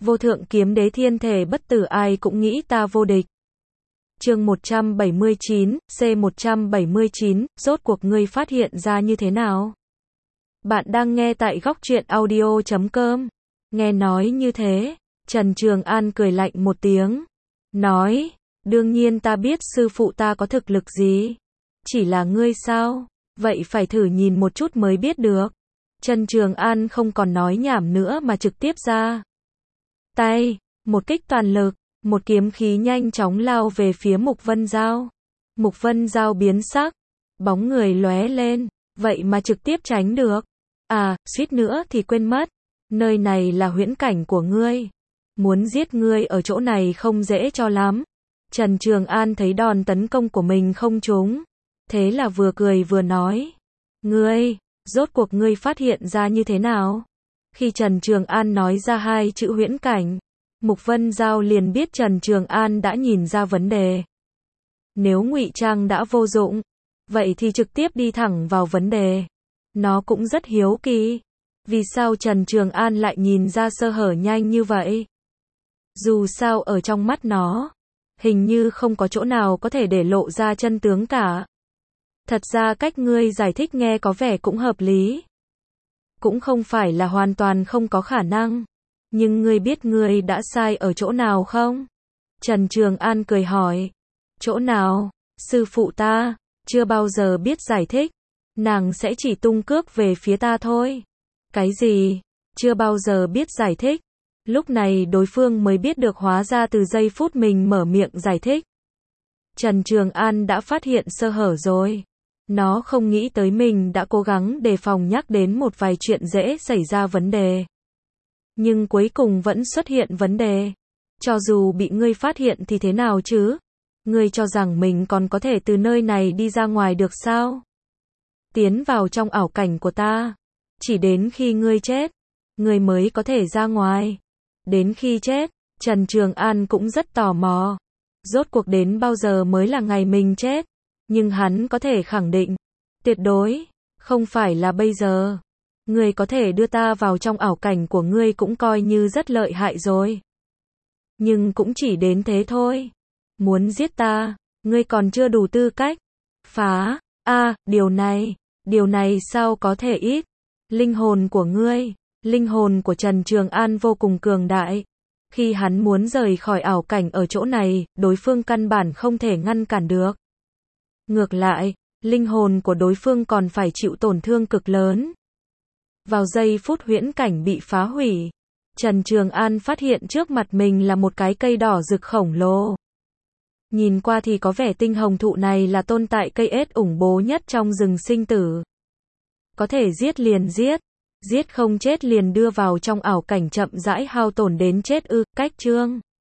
Vô thượng kiếm đế thiên thể bất tử ai cũng nghĩ ta vô địch. Chương 179, C179, rốt cuộc ngươi phát hiện ra như thế nào? Bạn đang nghe tại góc truyện audio.com. Nghe nói như thế, Trần Trường An cười lạnh một tiếng. Nói, đương nhiên ta biết sư phụ ta có thực lực gì. Chỉ là ngươi sao? Vậy phải thử nhìn một chút mới biết được. Trần Trường An không còn nói nhảm nữa mà trực tiếp ra tay, một kích toàn lực, một kiếm khí nhanh chóng lao về phía Mục Vân Giao. Mục Vân Giao biến sắc, bóng người lóe lên, vậy mà trực tiếp tránh được. À, suýt nữa thì quên mất, nơi này là huyễn cảnh của ngươi. Muốn giết ngươi ở chỗ này không dễ cho lắm. Trần Trường An thấy đòn tấn công của mình không trúng, thế là vừa cười vừa nói. Ngươi, rốt cuộc ngươi phát hiện ra như thế nào? Khi Trần Trường An nói ra hai chữ huyễn cảnh, Mục Vân Giao liền biết Trần Trường An đã nhìn ra vấn đề. Nếu ngụy trang đã vô dụng, vậy thì trực tiếp đi thẳng vào vấn đề. Nó cũng rất hiếu kỳ. Vì sao Trần Trường An lại nhìn ra sơ hở nhanh như vậy? Dù sao ở trong mắt nó, hình như không có chỗ nào có thể để lộ ra chân tướng cả. Thật ra cách ngươi giải thích nghe có vẻ cũng hợp lý. Cũng không phải là hoàn toàn không có khả năng. Nhưng ngươi biết ngươi đã sai ở chỗ nào không? Trần Trường An cười hỏi. Chỗ nào? Sư phụ ta chưa bao giờ biết giải thích. Nàng sẽ chỉ tung cước về phía ta thôi. Cái gì? Chưa bao giờ biết giải thích. Lúc này đối phương mới biết được hóa ra từ giây phút mình mở miệng giải thích, Trần Trường An đã phát hiện sơ hở rồi. Nó không nghĩ tới mình đã cố gắng đề phòng nhắc đến một vài chuyện dễ xảy ra vấn đề. Nhưng cuối cùng vẫn xuất hiện vấn đề. Cho dù bị ngươi phát hiện thì thế nào chứ? Ngươi cho rằng mình còn có thể từ nơi này đi ra ngoài được sao? Tiến vào trong ảo cảnh của ta. Chỉ đến khi ngươi chết, ngươi mới có thể ra ngoài. Đến khi chết, Trần Trường An cũng rất tò mò. Rốt cuộc đến bao giờ mới là ngày mình chết? Nhưng hắn có thể khẳng định, tuyệt đối, không phải là bây giờ. Ngươi có thể đưa ta vào trong ảo cảnh của ngươi cũng coi như rất lợi hại rồi. Nhưng cũng chỉ đến thế thôi. Muốn giết ta, ngươi còn chưa đủ tư cách. Phá, điều này sao có thể ít? Linh hồn của ngươi, linh hồn của Trần Trường An vô cùng cường đại. Khi hắn muốn rời khỏi ảo cảnh ở chỗ này, đối phương căn bản không thể ngăn cản được. Ngược lại, linh hồn của đối phương còn phải chịu tổn thương cực lớn. Vào giây phút huyễn cảnh bị phá hủy, Trần Trường An phát hiện trước mặt mình là một cái cây đỏ rực khổng lồ. Nhìn qua thì có vẻ tinh hồng thụ này là tồn tại cây ết ủng bố nhất trong rừng sinh tử. Có thể giết liền giết, giết không chết liền đưa vào trong ảo cảnh chậm rãi hao tổn đến chết ư? Cách chương